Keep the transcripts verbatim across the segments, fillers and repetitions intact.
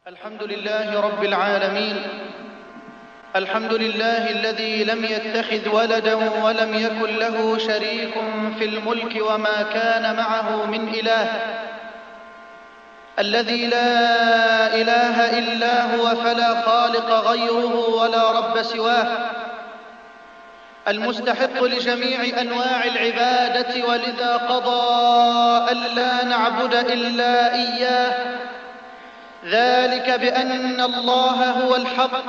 الحمد لله رب العالمين. الحمد لله الذي لم يتخذ ولدا ولم يكن له شريك في الملك وما كان معه من إله، الذي لا إله إلا هو فلا خالق غيره ولا رب سواه، المستحق لجميع أنواع العبادة، ولذا قضى ألا نعبد إلا إياه، ذلك بأن الله هو الحق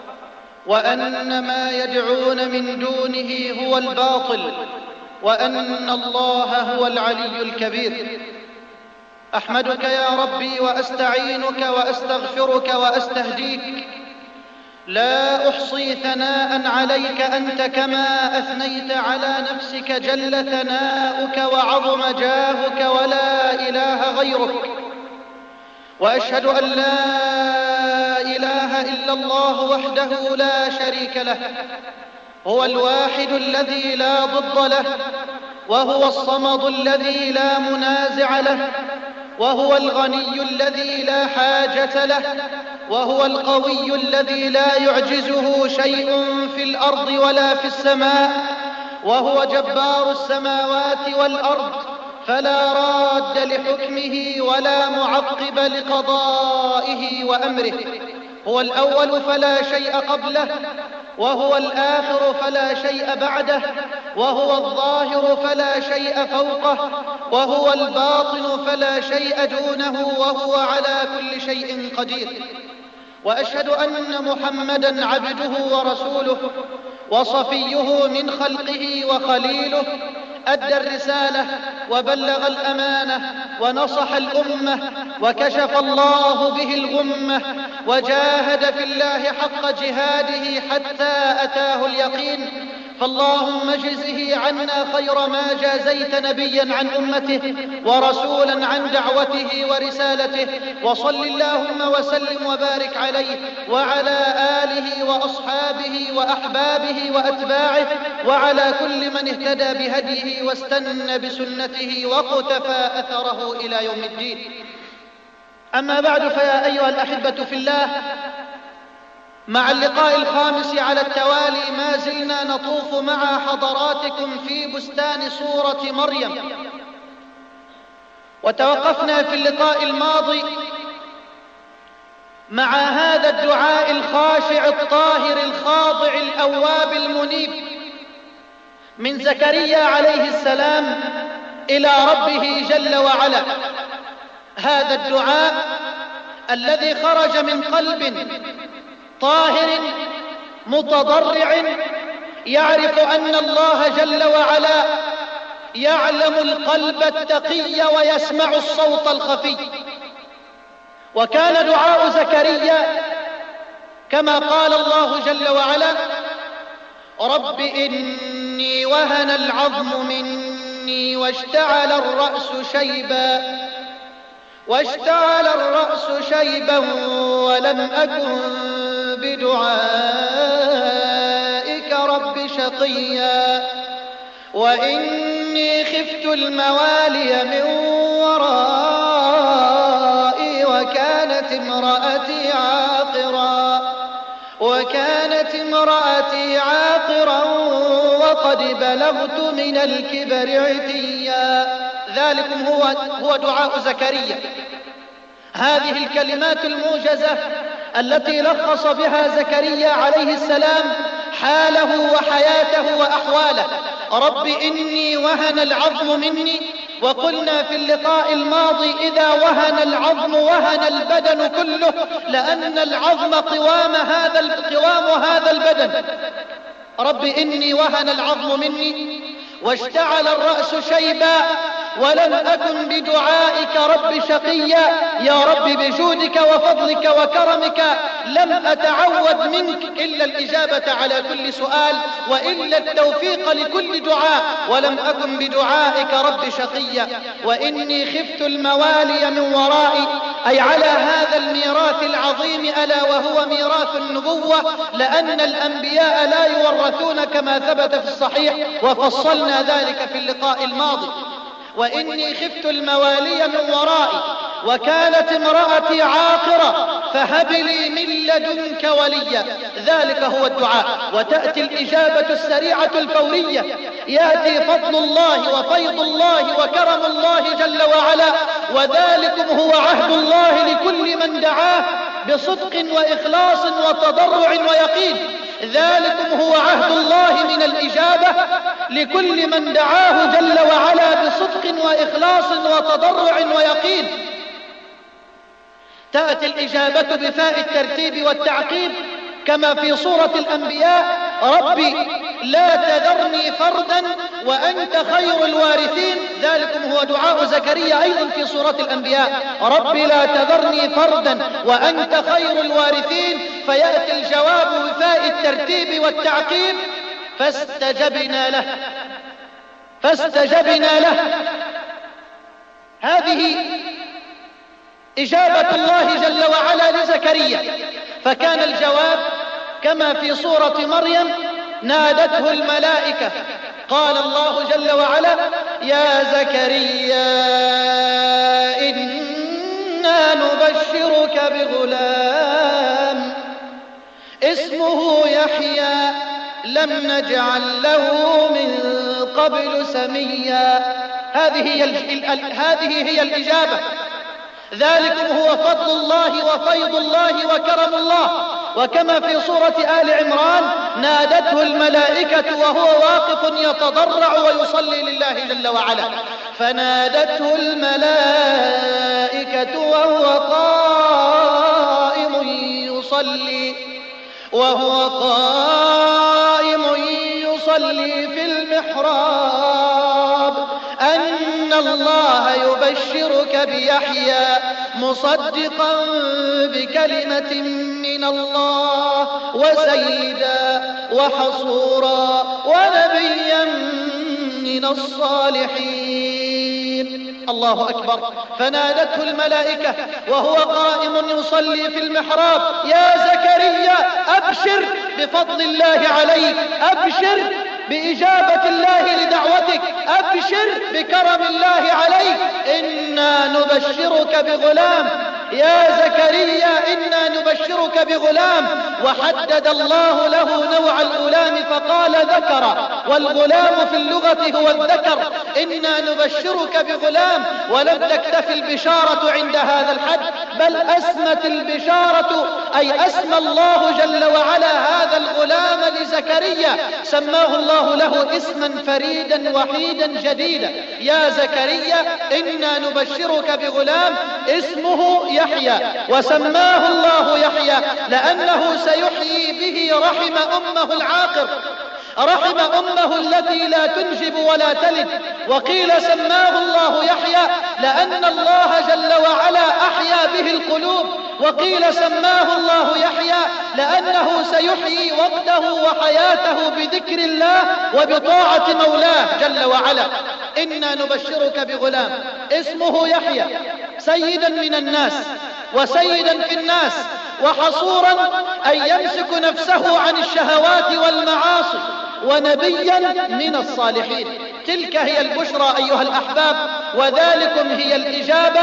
وأن ما يدعون من دونه هو الباطل وأن الله هو العلي الكبير. أحمدك يا ربي وأستعينك وأستغفرك وأستهديك، لا أحصي ثناء عليك أنت كما أثنيت على نفسك، جل ثناؤك وعظم جاهك ولا إله غيرك. وأشهد أن لا إله إلا الله وحده لا شريك له، هو الواحد الذي لا ضد له، وهو الصمد الذي لا منازع له، وهو الغني الذي لا حاجة له، وهو القوي الذي لا يعجزه شيء في الأرض ولا في السماء، وهو جبار السماوات والأرض، فلا راد لحكمه ولا معقب لقضائه وأمره. هو الأول فلا شيء قبله، وهو الآخر فلا شيء بعده، وهو الظاهر فلا شيء فوقه، وهو الباطن فلا شيء دونه، وهو على كل شيء قدير. وأشهد أن محمدًا عبده ورسوله وصفيه من خلقه وخليله، أدى الرسالة وبلغ الأمانة ونصح الأمة وكشف الله به الغمة، وجاهد في الله حق جهاده حتى أتاه اليقين. فاللهم اجزه عنا خير ما جازيت نبيا عن أمته ورسولا عن دعوته ورسالته، وصل اللهم وسلم وبارك عليه وعلى آله وأصحابه وأحبابه وأتباعه وعلى كل من اهتدى بهديه واستنى بسنته وقتفى أثره إلى يوم الدين. أما بعد، فيا أيها الأحبة في الله، مع اللقاء الخامس على التوالي ما زلنا نطوف مع حضراتكم في بستان سورة مريم، وتوقفنا في اللقاء الماضي مع هذا الدعاء الخاشع الطاهر الخاضع الأواب المنيب من زكريا عليه السلام إلى ربه جل وعلا. هذا الدعاء الذي خرج من قلب طاهر متضرع يعرف أن الله جل وعلا يعلم القلب التقي ويسمع الصوت الخفي. وكان دعاء زكريا كما قال الله جل وعلا: رب إني وهن العظم مني واشتعل الرأس شيبا واشتعل الرأس شيبا ولم أكن بدعائك رب شقيا وإني خفت الموالي من ورائي وكانت امرأتي عاقرا وكانت امرأتي عاقرا وقد بلغت من الكبر عتيا. ذلكم هو هو دعاء زكريا. هذه الكلمات الموجزة التي لخص بها زكريا عليه السلام حاله وحياته وأحواله. رب إني وهن العظم مني، وقلنا في اللقاء الماضي إذا وهن العظم وهن البدن كله، لأن العظم قوام هذا قوام هذا البدن. رب إني وهن العظم مني واشتعل الرأس شيبا ولم أكن بدعائك رب شقيا. يا رب بجودك وفضلك وكرمك لم أتعود منك إلا الإجابة على كل سؤال وإلا التوفيق لكل دعاء، ولم أكن بدعائك رب شقيا. وإني خفت الموالي من ورائي، أي على هذا الميراث العظيم ألا وهو ميراث النبوة، لأن الأنبياء لا يورثون كما ثبت في الصحيح، وفصلنا ذلك في اللقاء الماضي. وإني خفت الموالي من ورائي وكانت امرأتي عاقرة، فهب لي من لدنك وليا. ذلك هو الدعاء. وتأتي الإجابة السريعة الفورية، يأتي فضل الله وفيض الله وكرم الله جل وعلا. وذلكم هو عهد الله لكل من دعاه بصدق وإخلاص وتضرع ويقين. ذلكم هو عهد الله من الإجابة لكل من دعاه جل وعلا بصدق وإخلاص وتضرع ويقين. تأتي الإجابة بفاء الترتيب والتعقيب كما في سورة الأنبياء: ربي لا تذرني فردا وأنت خير الوارثين. ذلكم هو دعاء زكريا أيضا في سورة الأنبياء: ربي لا تذرني فردا وأنت خير الوارثين. فيأتي الجواب بفاء الترتيب والتعقيب: فاستجبنا له فاستجبنا له. هذه إجابة الله جل وعلا لزكريا. فكان الجواب كما في سورة مريم: نادته الملائكة. قال الله جل وعلا: يا زكريا إنا نبشرك بغلام اسمه يحيى لم نجعل له من قبل سميا. هذه هي هذه هي الإجابة. ذلكم هو فضل الله وفيض الله وكرم الله. وكما في سورة آل عمران: نادته الملائكة وهو واقف يتضرع ويصلي لله جل وعلا. فنادته الملائكة وهو قائم يصلي وهو قائم يصلي في المحراب أن الله يبشرك بيحيى مصدقا بكلمة من الله وسيدا وحصورا ونبيا من الصالحين. الله أكبر. فنادته الملائكة وهو قائم يصلي في المحراب: يا زكريا أبشر بفضل الله عليك، أبشر بإجابة الله لدعوتك، أبشر بكرم الله عليك. إنا نبشرك بغلام يا زكريا، إنا نبشرك بغلام. وحدد الله له نوع الغلام فقال ذكر، والغلام في اللغة هو الذكر. إنا نبشرك بغلام. ولم تكتف البشارة عند هذا الحد، بل أسمت البشارة أي أسمى الله جل وعلا هذا الغلام لزكريا، سماه الله له اسما فريدا وحيدا جديدا: يا زكريا إنا نبشرك بغلام اسمه يحيى. وسماه الله يحيى لأنه سيحيي به رحم أمه العاقر، رحم أمه التي لا تنجب ولا تلد. وقيل سماه الله يحيى لأن الله جل وعلا أحيا به القلوب. وقيل سماه الله يحيى لأنه سيحيي وقته وحياته بذكر الله وبطاعة مولاه جل وعلا. إنا نبشرك بغلام اسمه يحيى، سيدا من الناس وسيدا في الناس، وحصورا أن يمسك نفسه عن الشهوات والمعاصي، ونبيا من الصالحين. تلك هي البشرى أيها الأحباب، وذلكم هي الإجابة،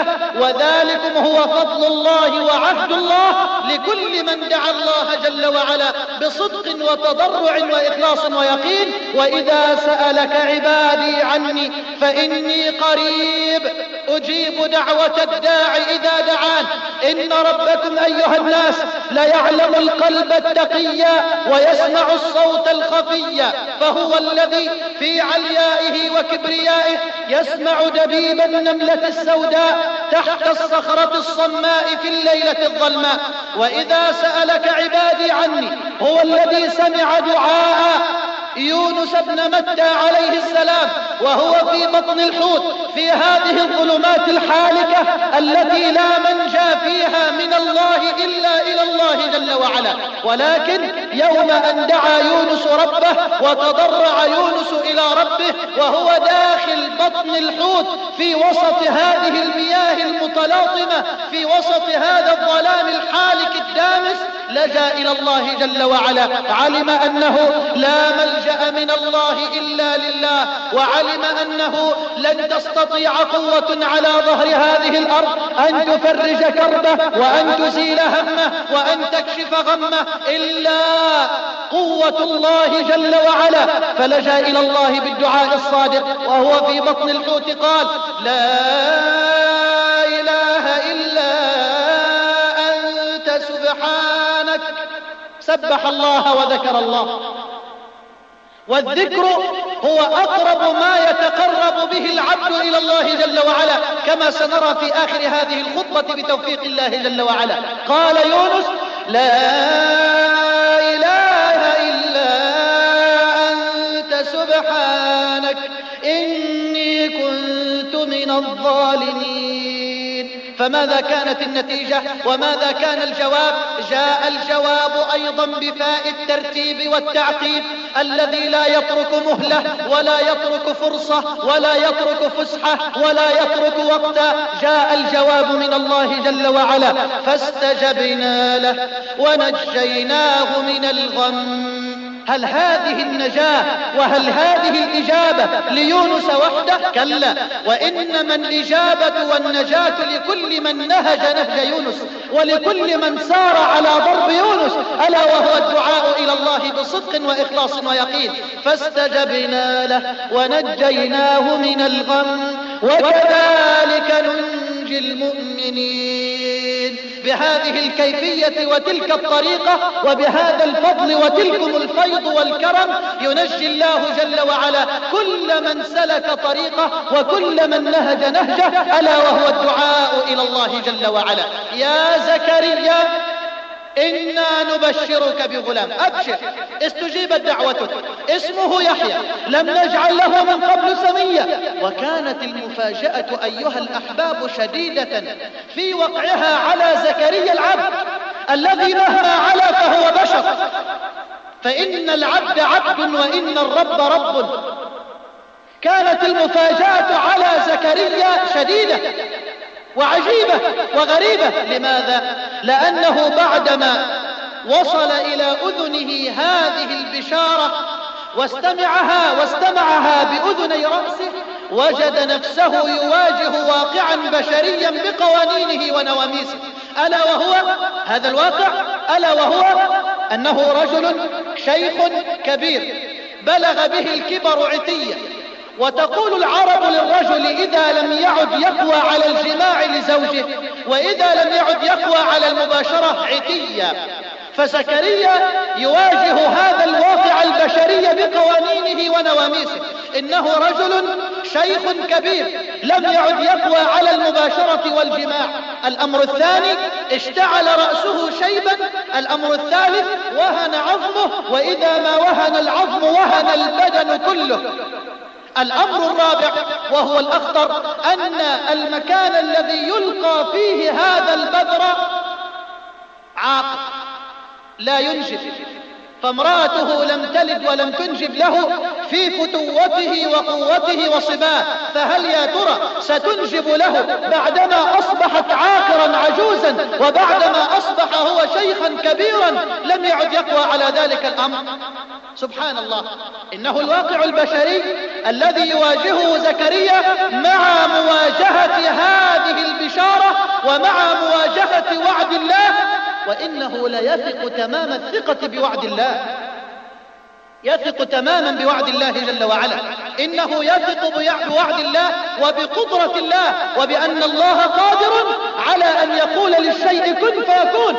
وذلكم هو فضل الله وعهد الله لكل من دعا الله جل وعلا بصدق وتضرع وإخلاص ويقين. وإذا سألك عبادي عني فإني قريب أجيب دعوة الداع إذا دعان. إن ربكم أيها الناس ليعلم القلب التقي ويسمع الصوت الخفي، فهو الذي في عليائه وكبريائه يسمع دبيب النملة السوداء تحت الصخرة الصماء في الليلة الظلماء. وإذا سألك عبادي عني هو الذي سمع دعاء يونس بن متى عليه السلام وهو في بطن الحوت في هذه الظلمات الحالكة التي لا منجى فيها من الله إلا إلى الله جل وعلا. ولكن يوم أن دعا يونس ربه وتضرع يونس إلى ربه وهو داخل بطن الحوت في وسط هذه المياه المتلاطمة، في وسط هذا الظلام الحالك الدامس، لا لجأ إلى الله جل وعلا، علم أنه لا ملجأ من الله إلا لله، وعلم أنه لن تستطيع قوة على ظهر هذه الأرض أن تفرج كربه وأن تزيل همه وأن تكشف غمه إلا قوة الله جل وعلا، فلجأ إلى الله بالدعاء الصادق وهو في بطن الحوت قال: لا إله إلا أنت سبحانك. سبح الله وذكر الله، والذكر هو أقرب ما يتقرب به العبد إلى الله جل وعلا، كما سنرى في آخر هذه الخطبة بتوفيق الله جل وعلا. قال يونس: لا إله إلا أنت سبحانك إني كنت من الظالمين. فماذا كانت النتيجة وماذا كان الجواب؟ جاء الجواب أيضا بفاء الترتيب والتعقيب الذي لا يترك مهلة ولا يترك فرصة ولا يترك فسحة ولا يترك وقتا. جاء الجواب من الله جل وعلا: فاستجبنا له ونجيناه من الغم. هل هذه النجاة وهل هذه الإجابة ليونس وحده؟ كلا، وإنما الإجابة والنجاة لكل من نهج نهج يونس ولكل من سار على ضرب يونس، ألا وهو الدعاء إلى الله بصدق وإخلاص ويقين. فاستجبنا له ونجيناه من الغم وكذلك ننجي المؤمنين. بهذه الكيفية وتلك الطريقة وبهذا الفضل وتلكم الفيض والكرم ينجي الله جل وعلا كل من سلك طريقه وكل من نهج نهجه، ألا وهو الدعاء إلى الله جل وعلا. يا زكريا إنا نبشرك بغلام، أبشر استجيبت دعوتك، اسمه يحيى، لم نجعل له من قبل سميا. وكانت المفاجأة أيها الأحباب شديدة في وقعها على زكريا العبد الذي مهما علا فهو بشر، فإن العبد عبد وإن الرب رب. كانت المفاجأة على زكريا شديدة وعجيبة وغريبة. لماذا؟ لأنه بعدما وصل إلى أذنه هذه البشارة واستمعها واستمعها بأذني رأسه، وجد نفسه يواجه واقعا بشريا بقوانينه ونواميسه، ألا وهو هذا الواقع، ألا وهو أنه رجل شيخ كبير بلغ به الكبر عتيا. وتقول العرب للرجل إذا لم يعد يقوى على الجماع لزوجه وإذا لم يعد يقوى على المباشرة عتيا. فزكريا يواجه هذا الواقع البشري بقوانينه ونواميسه. إنه رجل شيخ كبير لم يعد يقوى على المباشرة والجماع. الأمر الثاني اشتعل رأسه شيبا. الأمر الثالث وهن عظمه، وإذا ما وهن العظم وهن البدن كله. الأمر الرابع وهو الأخطر أن المكان الذي يلقى فيه هذا البذر عاقر لا ينجب، فامرأته لم تلد ولم تنجب له في فتوته وقوته وصباه، فهل يا ترى ستنجب له بعدما أصبحت عاقرا عجوزا وبعدما أصبح هو شيخا كبيرا لم يعد يقوى على ذلك الأمر؟ سبحان الله، إنه الواقع البشري الذي يواجهه زكريا مع مواجهة هذه البشارة ومع مواجهة وعد الله. وإنه ليثق تمام الثقة بوعد الله، يثق تماما بوعد الله جل وعلا. إنه يثق بوعد الله وبقدرة الله وبأن الله قادر على أن يقول للشيء كن فيكون.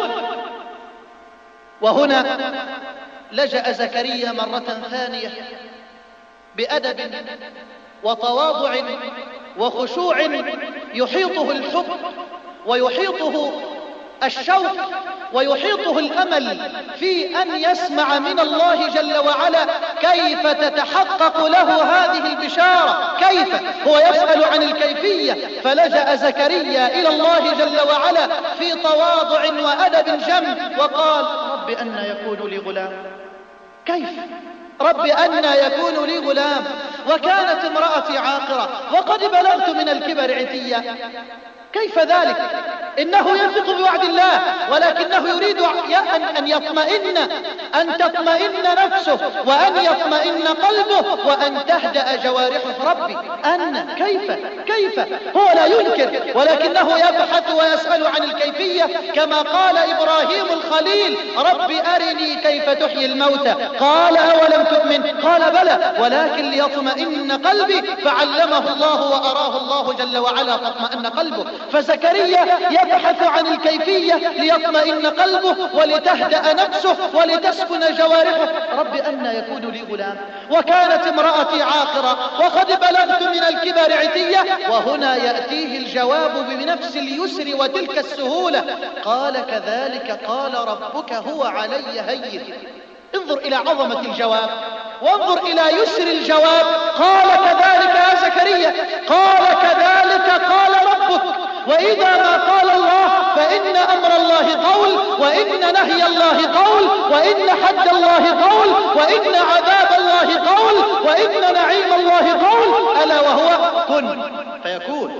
وهنا لجأ زكريا مرة ثانية بأدب وتواضع وخشوع يحيطه الحب ويحيطه الشوق ويحيطه الأمل في أن يسمع من الله جل وعلا كيف تتحقق له هذه البشارة، كيف هو يسأل عن الكيفية. فلجأ زكريا إلى الله جل وعلا في تواضع وأدب جم وقال: رب أنى يكون لي غلام؟ كيف؟ رب أنى يكون لي غلام وكانت امرأتي عاقرة وقد بلغت من الكبر عتيا؟ كيف ذلك؟ إنه يثق بوعد الله، ولكنه يريد أن يطمئن، أن تطمئن نفسه، وأن يطمئن قلبه، وأن تهدأ جوارحه. ربي أن كيف كيف هو لا ينكر، ولكنه يبحث ويسأل عن الكيفية، كما قال إبراهيم الخليل: ربي أرني كيف تحيي الموتى. قال: أولم تؤمن؟ قال: بلى، ولكن ليطمئن قلبي. فعلمه الله وأراه الله جل وعلا فاطمأن قلبه. فزكريا يبحث عن الكيفية ليطمئن قلبه، ولتهدأ نفسه، ولتسكن جوارحه. رب أنى يكون لي غلام وكانت امرأتي عاقرة وقد بلغت من الكبر عتية. وهنا يأتيه الجواب بنفس اليسر وتلك السهولة. قال: كذلك قال ربك هو علي هين. انظر إلى عظمة الجواب، وانظر إلى يسر الجواب. قال: كذلك يا زكريا، قال: كذلك قال ربك. وإذا ما قال الله فإن أمر الله قول، وإن نهي الله قول، وإن حد الله قول، وإن عذاب الله قول، وإن نعيم الله قول، ألا وهو كن فيكون.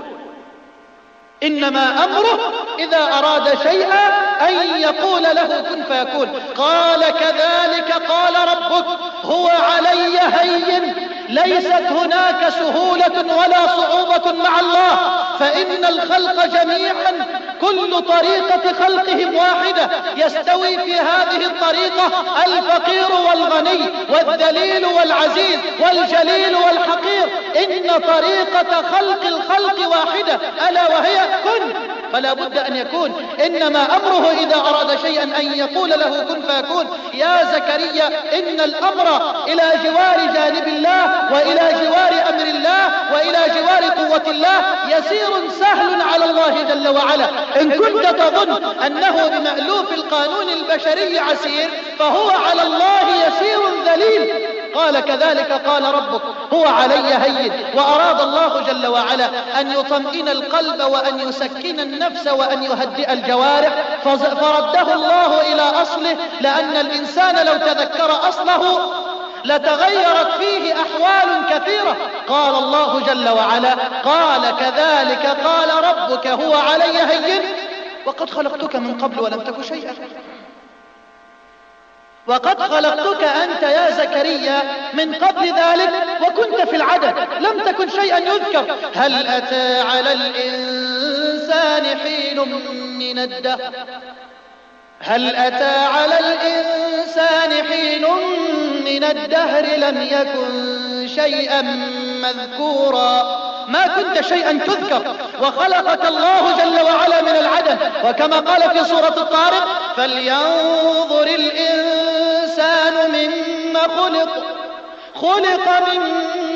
إنما أمره إذا أراد شيئا أن يقول له كن فيكون. قال: كذلك قال ربك هو علي هين. ليست هناك سهولة ولا صعوبة مع الله، فإن الخلق جميعا كل طريقة خلقهم واحدة. يستوي في هذه الطريقة الفقير والغني، والذليل والعزيز، والجليل والحقير. إن طريقة خلق الخلق واحدة، ألا وهي كن. فلا بد أن يكون. إنما أمره إذا أراد شيئا أن يقول له كن فيكون. يا زكريا، إن الأمر إلى جوار جانب الله، وإلى جوار أمر الله، وإلى جوار قوة الله يسير سهل على الله جل وعلا. إن كنت تظن أنه بمألوف القانون البشري عسير، فهو على الله يسير ذليل. قال: كذلك قال ربك هو علي هين. وأراد الله جل وعلا أن يطمئن القلب، وأن يسكن النفس، وأن يهدئ الجوارح، فرده الله إلى أصله، لأن الإنسان لو تذكر أصله لتغيرت فيه أحوال كثيرة. قال الله جل وعلا: قال: كذلك قال ربك هو علي هين، وقد خلقتك من قبل ولم تك شيئا. وقد خلقتك أنت يا زكريا من قبل ذلك وكنت في العدم، لم تكن شيئا يذكر. هل أتى على الإنسان حين من الدهر هل أتى على الإنسان حين من الدهر لم يكن شيئا مذكورا. ما كنت شيئا تذكر، وخلقك الله جل وعلا من العدم. وكما قال في سورة الطارق: فلينظر الإنسان مما خلق خلق من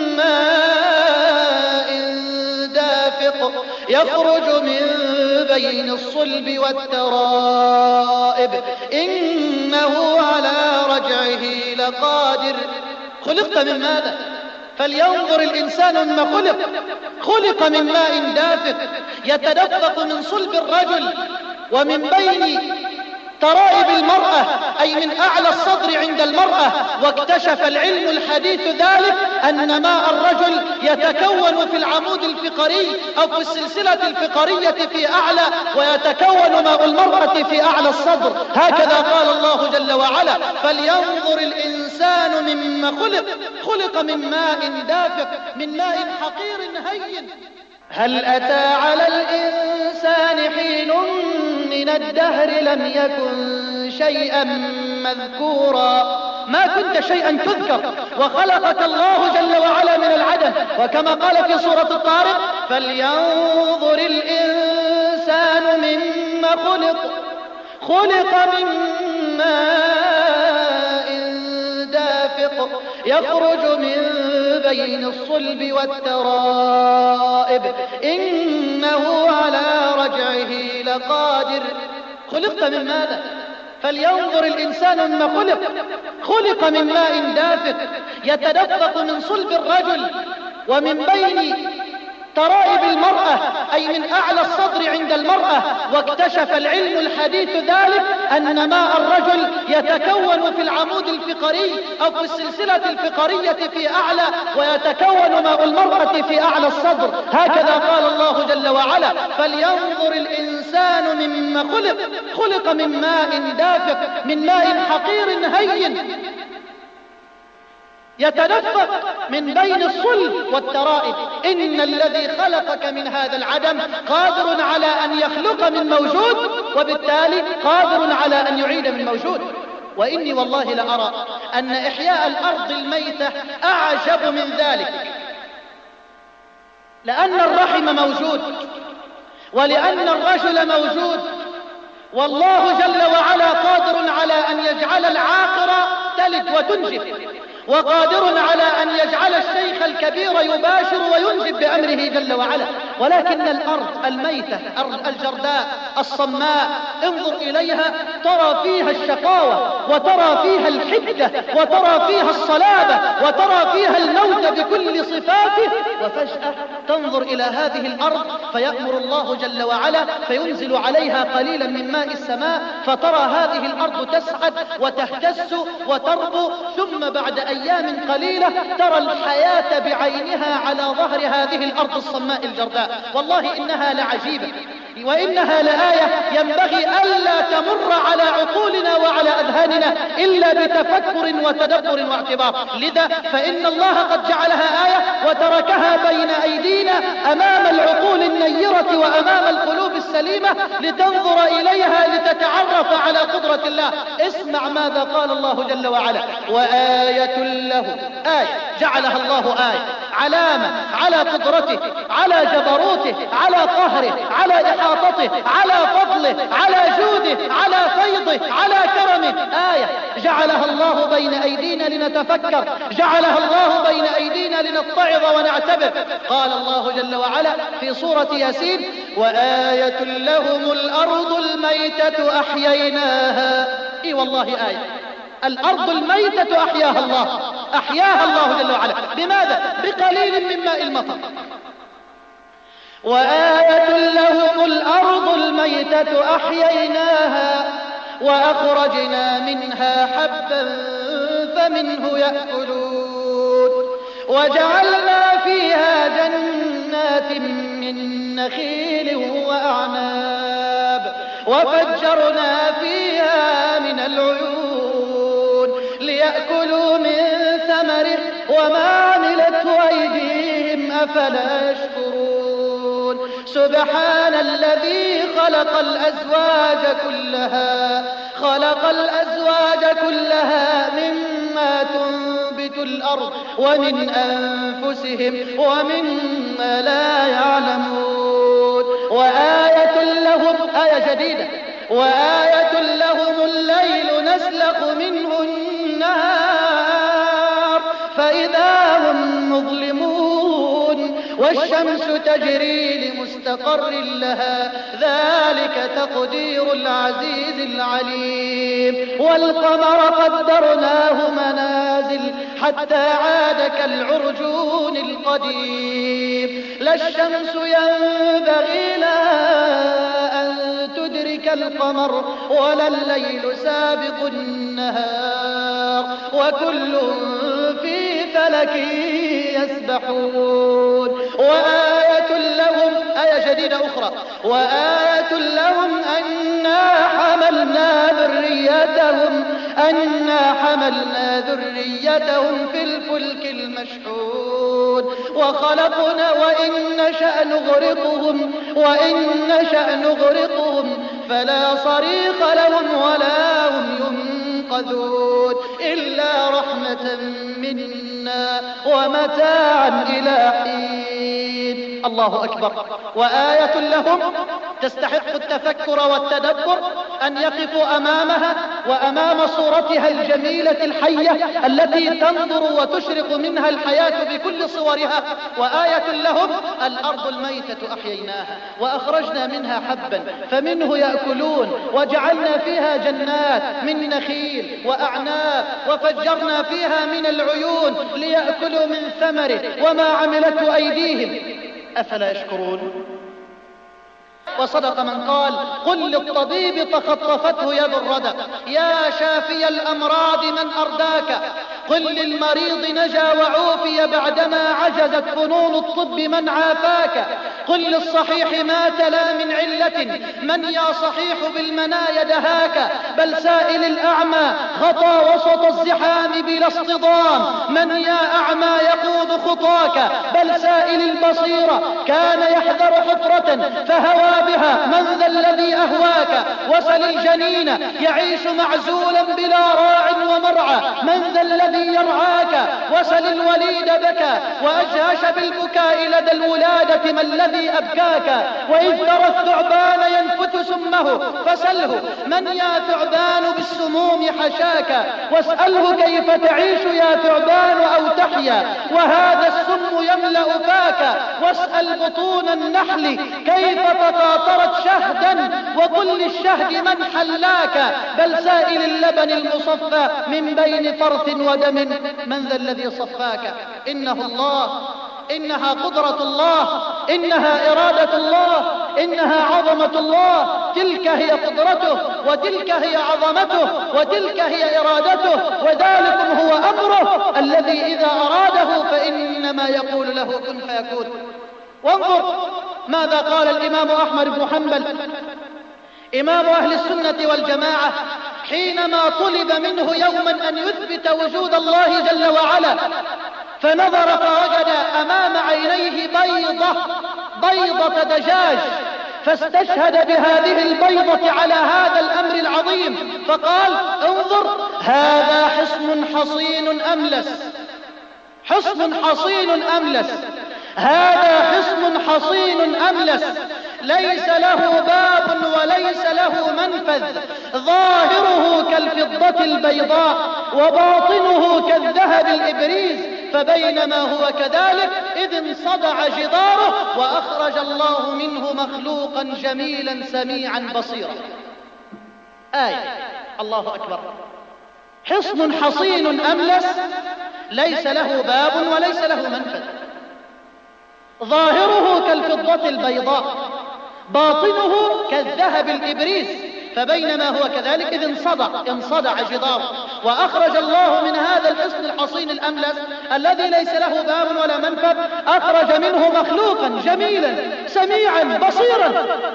ماء دافق يخرج من بين الصلب والترائب إنه على رجعه لقادر. خلقت من ماذا؟ فلينظر الإنسان مما خلق خلق من ماء دافق يتدفق من صلب الرجل ومن بين ترائب المرأة، أي من أعلى الصدر عند المرأة. واكتشف العلم الحديث ذلك أن ماء الرجل يتكون في العمود الفقري أو في السلسلة الفقرية في أعلى، ويتكون ماء المرأة في أعلى الصدر. هكذا قال الله جل وعلا: فلينظر الإنسان مما خلق خلق من ماء دافق، من ماء حقير هين. هل أتى على الإنسان حين من الدهر لم يكن شيئا مذكورا. ما كنت شيئا تذكر، وخلقك الله جل وعلا من العدم. وكما قال في سورة الطارق: فلينظر الإنسان مما خلق خلق من ماء دافق يخرج من بين الصلب والترائب إنه على رجعه لقادر. خلقت من ماذا؟ فلينظر الإنسان مما خلق خلق من ماء دافق يتدفق من صلب الرجل ومن بين ترائب المرأة أي من أعلى الصدر عند المرأة. واكتشف العلم الحديث ذلك أن ماء الرجل يتكون في العمود الفقري أو في السلسلة الفقرية في أعلى، ويتكون ماء المرأة في أعلى الصدر. هكذا قال الله جل وعلا: فلينظر الإنسان مما خلق، خلق من ماء دافق، من ماء حقير هين يتدفق من بين الصلب والترائب. إن الذي خلقك من هذا العدم قادر على أن يخلق من موجود، وبالتالي قادر على أن يعيد من موجود. وإني والله لأرى أن إحياء الأرض الميتة أعجب من ذلك، لأن الرحم موجود، ولأن الرجل موجود، والله جل وعلا قادر على أن يجعل العاقر تلد وتنجب، وقادر على أن يجعل الشيخ الكبير يباشر وينجب بأمره جل وعلا. ولكن الأرض الميتة، الجرداء الصماء، انظر إليها ترى فيها الشقاوة، وترى فيها الحدة، وترى فيها الصلابة، وترى فيها الموت بكل صفاته. وفجأة تنظر إلى هذه الأرض فيأمر الله جل وعلا فينزل عليها قليلا من ماء السماء، فترى هذه الأرض تسعد وتهتز وتربو، ثم بعد أيام قليلة ترى الحياة بعينها على ظهر هذه الأرض الصماء الجرداء. والله إنها لعجيبة، وإنها لآية ينبغي ألا تمر على عقولنا وعلى أذهاننا إلا بتفكر وتدبر واعتبار. لذا فإن الله قد جعلها آية وتركها بين أيدينا أمام العقول النيرة وأمام القلوب السليمة لتنظر إليها لتتعرف على قدرة الله. اسمع ماذا قال الله جل وعلا: وآية له، آية جعلها الله آية، علامة على قدرته، على جبروته، على قهره، على إحاطته، على فضله، على جوده، على فيضه، على كرمه. آية جعلها الله بين أيدينا لنتفكر، جعلها الله بين أيدينا لنتعظ ونعتبر. قال الله جل وعلا في سورة ياسين: وآية لهم الأرض الميتة أحييناها. إي والله آية، الأرض الميتة أحياها الله، أحياها الله جل وعلا. بماذا؟ بقليل من ماء المطر. وآية لهم الأرض الميتة أحييناها وأخرجنا منها حبا فمنه يأكلون وجعلنا فيها جنات من نخيل وأعناب وفجرنا فيها من العيون ليأكلوا من ثمره وما عملته أيديهم أفلا يشكرون. سبحان الذي خلق الأزواج كلها خلق الأزواج كلها مما تنبت الأرض ومن أنفسهم ومما لا يعلمون. وآية لهم، آية جديدة، وآية لهم الليل نسلخ منه النهار فإذا هم مظلمون والشمس تجري لمستقر لها ذلك تقدير العزيز العليم. والقمر قدرناه منازل حتى عاد كالعرجون القديم. لا الشمس ينبغي لها أن تدرك القمر ولا الليل سابق النهار وكل في فلك يسبحون. وآية لهم، آية جديدة أخرى، وآية لهم أنا حملنا ذريتهم أنا حملنا ذريتهم في الفلك المشحون وخلقنا وإن نشأ نغرقهم وإن نشأ نغرقهم فلا صريخ لهم ولا هم ينقذون إلا رحمة منا ومتاعا إلى حين. الله أكبر. وآية لهم تستحق التفكر والتدبر أن يقفوا أمامها وأمام صورتها الجميلة الحية التي تنظر وتشرق منها الحياة بكل صورها. وآية لهم الأرض الميتة أحييناها وأخرجنا منها حبا فمنه يأكلون وجعلنا فيها جنات من نخيل وأعناب وفجرنا فيها من العيون ليأكلوا من ثمره وما عملته أيديهم أفلا يشكرون؟ وصدق من قال: قل للطبيب تخطفته يد الردى، يا شافي الأمراض من أرداك، قل للمريض نجا وعوفي بعدما عجزت فنون الطب من عافاك، قل للصحيح مات لا من علة، من يا صحيح بالمنايا دهاك، بل سائل الأعمى خطى وسط الزحام بلا اصطدام، من يا أعمى يقود خطاك، بل سائل البصيرة كان يحذر حفرة فهوى بها، من ذا الذي أهواك، وسل الجنين يعيش معزولا بلا راع ومرعى، من ذا الذي يرعاك، وسل الوليد بكى وأجهش بالبكاء لدى الولادة، ما الذي أبكاك، وإذ ترى الثعبان ينفث سمه فسله، من يا ثعبان بالسموم حشاك، واسأله كيف تعيش يا ثعبان أو تحيا وهذا السم يملأ فاك، واسأل بطون النحل كيف تقاطرت شهدا، وقل للشهد من حلاك، بل سائل اللبن المصفى من بين فرث ودم، من ذا الذي صفاك. إنه الله، إنها قدرة الله، إنها إرادة الله، إنها عظمة الله، تلك هي قدرته، وتلك هي عظمته، وتلك هي إرادته، وذلكم هو أمره الذي إذا أراده فإنما يقول له كن فيكون. وانظر ماذا قال الإمام أحمد بن حنبل إمام أهل السنة والجماعة حينما طلب منه يوما أن يثبت وجود الله جل وعلا، فنظر فوجد أمام عينيه بيضة بيضة دجاج، فاستشهد بهذه البيضة على هذا الأمر العظيم، فقال: انظر، هذا حصن حصين أملس، حصن حصين أملس، هذا حصن حصين أملس، ليس له باب وليس له منفذ، ظاهره كالفضة البيضاء وباطنه كالذهب الإبريز، فبينما هو كذلك إذ انصدع جداره وأخرج الله منه مخلوقا جميلا سميعا بصيرا. آية، الله أكبر. حصن حصين أملس ليس له باب وليس له منفذ، ظاهره كالفضة البيضاء باطنه كالذهب الإبريز، فبينما هو كذلك إذ انصدع انصدع جداره وأخرج الله من هذا الحصن الحصين الأملس الذي ليس له باب ولا منفذ، أخرج منه مخلوقا جميلا سميعا بصيرا،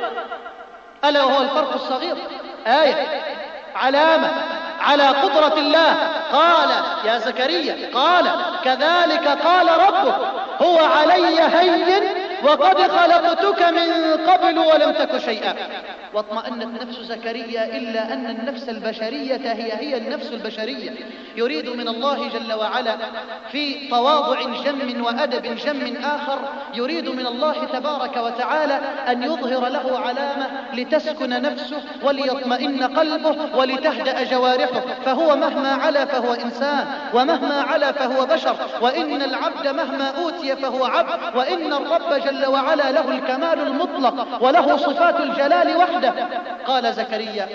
ألا وهو الفرق الصغير. آية، علامة على قدرة الله. قال يا زكريا، قال: كذلك قال ربك هو علي هين وقد خلقتك من قبل ولم تك شيئا. واطمأنت نفس زكريا إلا أن النفس البشرية هي هي النفس البشرية، يريد من الله جل وعلا في تواضع جم وأدب جم آخر، يريد من الله تبارك وتعالى أن يظهر له علامة لتسكن نفسه وليطمئن قلبه ولتهدأ جوارحه، فهو مهما علا فهو إنسان، ومهما علا فهو بشر، وإن العبد مهما أوتي فهو عبد، وإن الرب جل وعلا له الكمال المطلق وله صفات الجلال وحده. قال زكريا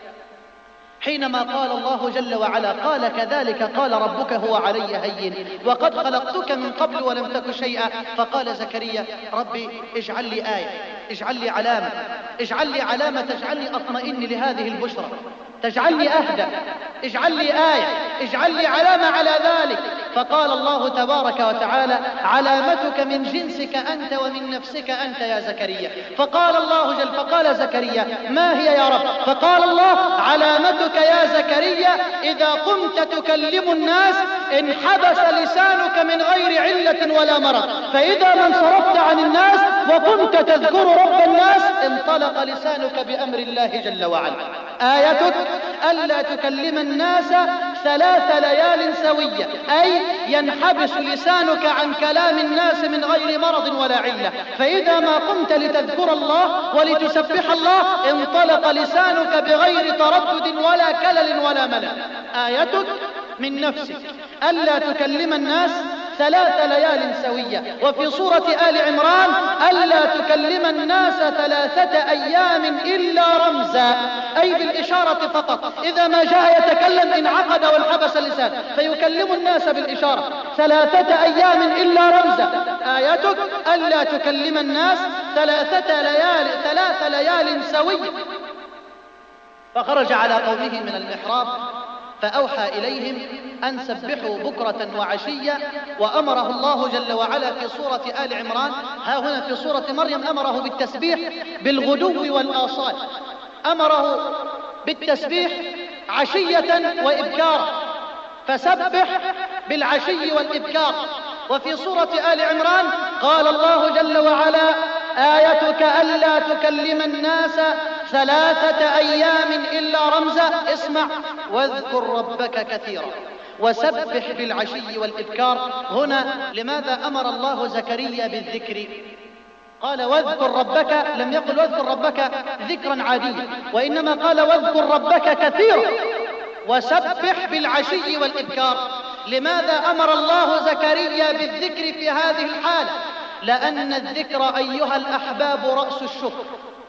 حينما قال الله جل وعلا: قال كذلك قال ربك هو علي هين وقد خلقتك من قبل ولم تك شيئا، فقال زكريا: ربي اجعل لي آية، اجعل لي علامة، اجعل لي علامة تجعلني أطمئن لهذه البشرى، تجعلني أهدأ، اجعل لي آية، اجعل لي علامة على ذلك. فقال الله تبارك وتعالى: علامتك من جنسك أنت ومن نفسك أنت يا زكريا. فقال الله جل فقال زكريا: ما هي يا رب؟ فقال الله: علامتك يا زكريا إذا قمت تكلم الناس انحبس لسانك من غير علة ولا مرض، فإذا ما انصرفت عن الناس وقمت تذكر رب الناس انطلق لسانك بأمر الله جل وعلا. آيتك ألا تكلم الناس ثلاث ليال سوية، أي ينحبس لسانك عن كلام الناس من غير مرض ولا علة، فإذا ما قمت لتذكر الله ولتسبح الله انطلق لسانك بغير تردد ولا كلل ولا ملل. آيتك من نفسك ألا تكلم الناس ثلاث ليال سوية. وفي سورة آل عمران ألا تكلم الناس ثلاثة أيام إلا رمزا، أي بالإشارة فقط، إذا ما جاء يتكلم انعقد وانحبس اللسان، فيكلم الناس بالإشارة. ثلاثة أيام إلا رمزا، آيتك ألا تكلم الناس ثلاثة ليال ثلاث ليال سوية. فخرج على قومه من المحراب فأوحى إليهم أن سبحوا بكرة وعشية، وأمره الله جل وعلا في سورة آل عمران، ها هنا في سورة مريم أمره بالتسبيح بالغدو والآصال، أمره بالتسبيح عشية وإبكارا، فسبح بالعشي والإبكار. وفي سورة آل عمران قال الله جل وعلا آيتك ألا تكلم الناس ثلاثة أيام إلا رمزا، اسمع، واذكر ربك كثيرا وسبح بالعشي والإبكار. هنا لماذا أمر الله زكريا بالذكر؟ قال واذكر ربك، لم يقل واذكر ربك ذكرا عاديا، وإنما قال واذكر ربك كثيرا وسبح بالعشي والإبكار. لماذا أمر الله زكريا بالذكر في هذه الحالة؟ لأن الذكر أيها الأحباب رأس الشكر.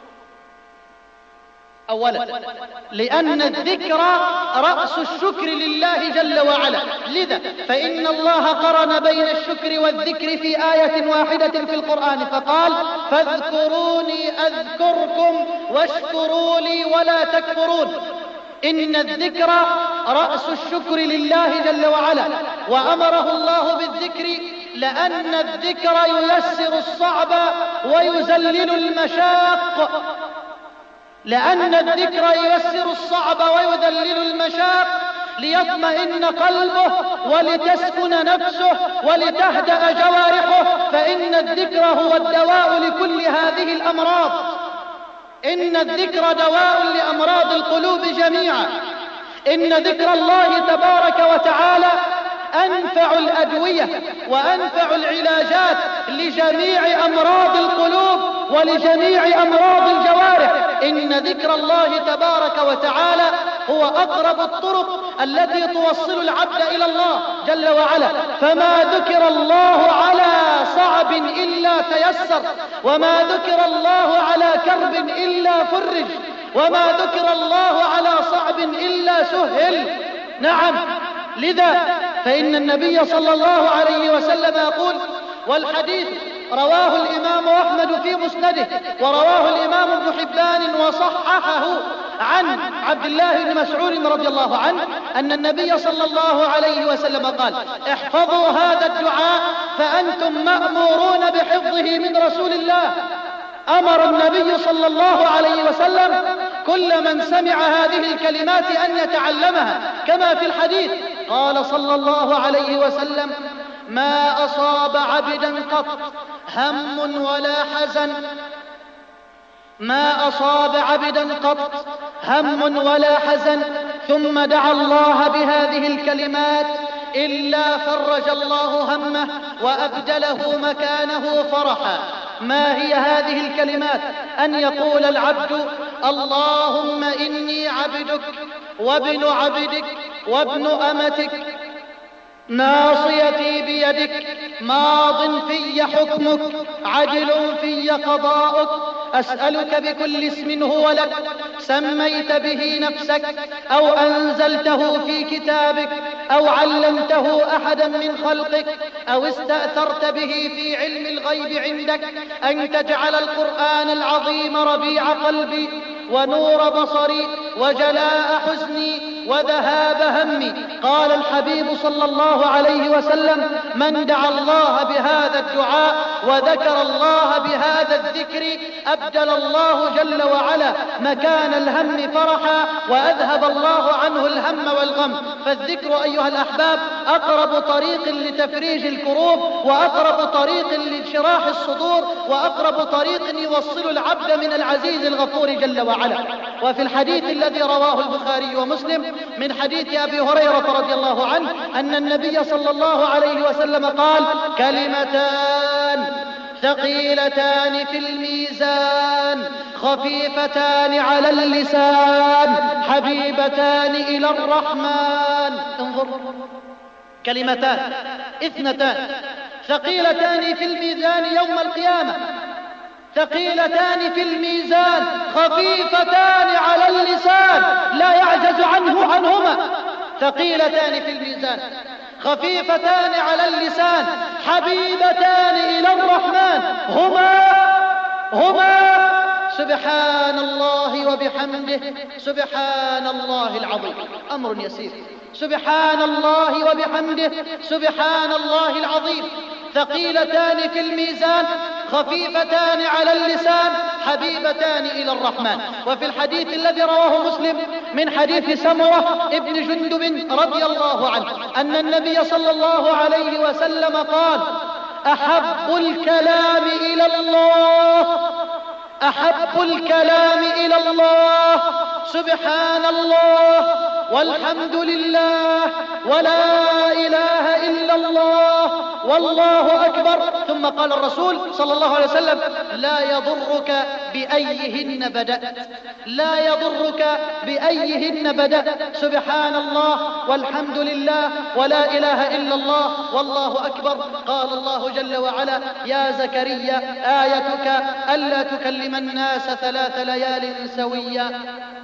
أولا لأن الذكر رأس الشكر لله جل وعلا، لذا فإن الله قرن بين الشكر والذكر في آية واحدة في القرآن فقال فاذكروني أذكركم واشكروا لي ولا تكفرون. إن الذكر رأس الشكر لله جل وعلا، وأمره الله بالذكر لأن الذكر ييسر الصعب ويذلل المشاق، لأن الذكر ييسر الصعب ويذلل المشاق ليطمئن قلبه ولتسكن نفسه ولتهدأ جوارحه، فإن الذكر هو الدواء لكل هذه الأمراض. إن الذكر دواء لأمراض القلوب جميعا. إن ذكر الله تبارك وتعالى أنفع الأدوية وأنفع العلاجات لجميع أمراض القلوب ولجميع أمراض الجوارح. إن ذكر الله تبارك وتعالى هو أقرب الطرق التي توصل العبد إلى الله جل وعلا. فما ذكر الله على صعب إلا تيسر، وما ذكر الله على كرب إلا فرج، وما ذكر الله على صعب إلا سهل. نعم، لذا فإن النبي صلى الله عليه وسلم يقول، والحديث رواه الإمام أحمد في مسنده ورواه الإمام ابن حبان وصححه عن عبد الله بن مسعود رضي الله عنه أن النبي صلى الله عليه وسلم قال احفظوا هذا الدعاء فأنتم مأمورون بحفظه من رسول الله. أمر النبي صلى الله عليه وسلم كل من سمع هذه الكلمات أن يتعلمها، كما في الحديث قال صلى الله عليه وسلم ما أصاب عبدا قط هم ولا حزن، ما أصاب عبدا قط هم ولا حزن ثم دعا الله بهذه الكلمات إلا فرج الله همه وأبدله مكانه فرحا. ما هي هذه الكلمات؟ أن يقول العبد اللهم إني عبدك وابن عبدك وابن أمتك ناصيتي بيدك ماض في حكمك عدل في قضاؤك أسألك بكل اسم هو لك سميت به نفسك أو أنزلته في كتابك أو علمته أحدا من خلقك أو استأثرت به في علم الغيب عندك أن تجعل القرآن العظيم ربيع قلبي ونور بصري وجلاء حزني وذهاب همي. قال الحبيب صلى الله عليه وسلم من دعا الله بهذا الدعاء وذكر الله بهذا الذكر أبدل الله جل وعلا مكان الهم فرحا وأذهب الله عنه الهم والغم. فالذكر أيها الأحباب أقرب طريق لتفريج الكروب وأقرب طريق لانشراح الصدور وأقرب طريق يوصل العبد من العزيز الغفور جل وعلا. وفي الحديث الذي رواه البخاري ومسلم من حديث أبي هريرة رضي الله عنه أن النبي صلى الله عليه وسلم قال كلمتان ثقيلتان في الميزان خفيفتان على اللسان حبيبتان إلى الرحمن. انظر كلمتان اثنتان ثقيلتان في الميزان يوم القيامة، ثقيلتان في الميزان خفيفتان على اللسان لا يعجز عنه عنهما، ثقيلتان في الميزان خفيفتان على اللسان حبيبتان إلى الرحمن، هما هما سبحان الله وبحمده سبحان الله العظيم. أمر يسير، سبحان الله وبحمده سبحان الله العظيم. ثقيلتان في الميزان خفيفتان على اللسان حبيبتان إلى الرحمن. وفي الحديث الذي رواه مسلم من حديث سمرة ابن جندب رضي الله عنه أن النبي صلى الله عليه وسلم قال: أحب الكلام إلى الله أحب الكلام إلى الله سبحان الله والحمد لله ولا إله إلا الله والله أكبر. ثم قال الرسول صلى الله عليه وسلم: لا يضرك بأيهن بدأت لا يضرك بأيهن بدأت سبحان الله والحمد لله ولا إله إلا الله والله أكبر. قال الله جل وعلا: يا زكريا آيتك ألا تكلم الناس ثلاث ليال سويا.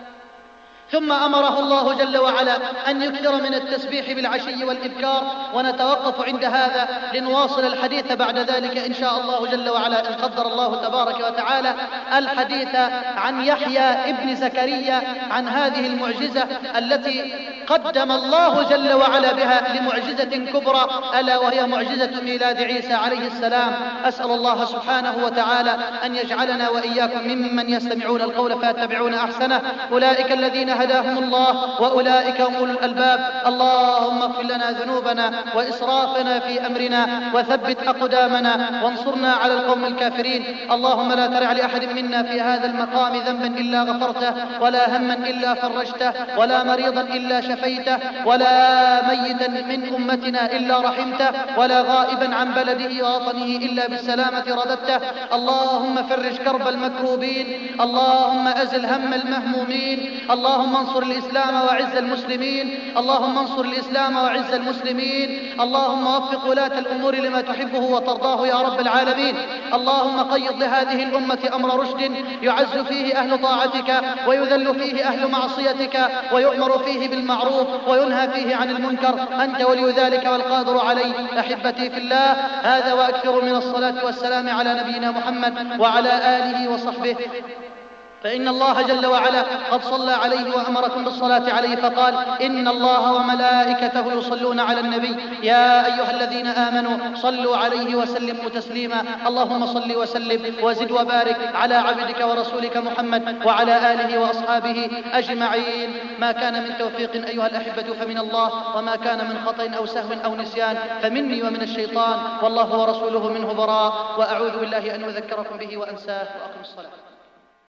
ثم أمره الله جل وعلا أن يكثر من التسبيح بالعشي والإبكار، ونتوقف عند هذا لنواصل الحديث بعد ذلك إن شاء الله جل وعلا إن قدر الله تبارك وتعالى الحديث عن يحيى ابن زكريا، عن هذه المعجزة التي قدم الله جل وعلا بها لمعجزة كبرى، ألا وهي معجزة ميلاد عيسى عليه السلام. أسأل الله سبحانه وتعالى أن يجعلنا وإياكم ممن يستمعون القول فيتبعون أحسنه، أولئك الذين هداهم الله وأولئك هم أولو الألباب. اللهم اغفر لنا ذنوبنا وإسرافنا في أمرنا وثبت أقدامنا وانصرنا على القوم الكافرين. اللهم لا ترع لأحد منا في هذا المقام ذنبا إلا غفرته، ولا هما إلا فرجته، ولا مريضا إلا شفيته، ولا ميتا من أمتنا إلا رحمته، ولا غائبا عن بلده ووطنه إلا بالسلامة رددته. اللهم فرج كرب المكروبين، اللهم أزل هم المهمومين، اللهم انصر الإسلام وعز المسلمين، اللهم انصر الإسلام وعز المسلمين، اللهم وفق ولاة الأمور لما تحبه وترضاه يا رب العالمين. اللهم قيض لهذه الأمة أمر رشد يعز فيه أهل طاعتك ويذل فيه أهل معصيتك، ويؤمر فيه بالمعروف وينهى فيه عن المنكر، أنت ولي ذلك والقادر عليه. أحبتي في الله، هذا وأكثر من الصلاة والسلام على نبينا محمد وعلى آله وصحبه، فإن الله جل وعلا قد صلى عليه وأمركم بالصلاة عليه فقال: إن الله وملائكته يصلون على النبي يا أيها الذين آمنوا صلوا عليه وسلموا تسليما. اللهم صل وسلم وزد وبارك على عبدك ورسولك محمد وعلى آله وأصحابه أجمعين. ما كان من توفيق أيها الأحبة فمن الله، وما كان من خطأ أو سهو أو نسيان فمني ومن الشيطان، والله ورسوله منه براء. وأعوذ بالله أن أذكركم به وأنساه. وأقم الصلاة.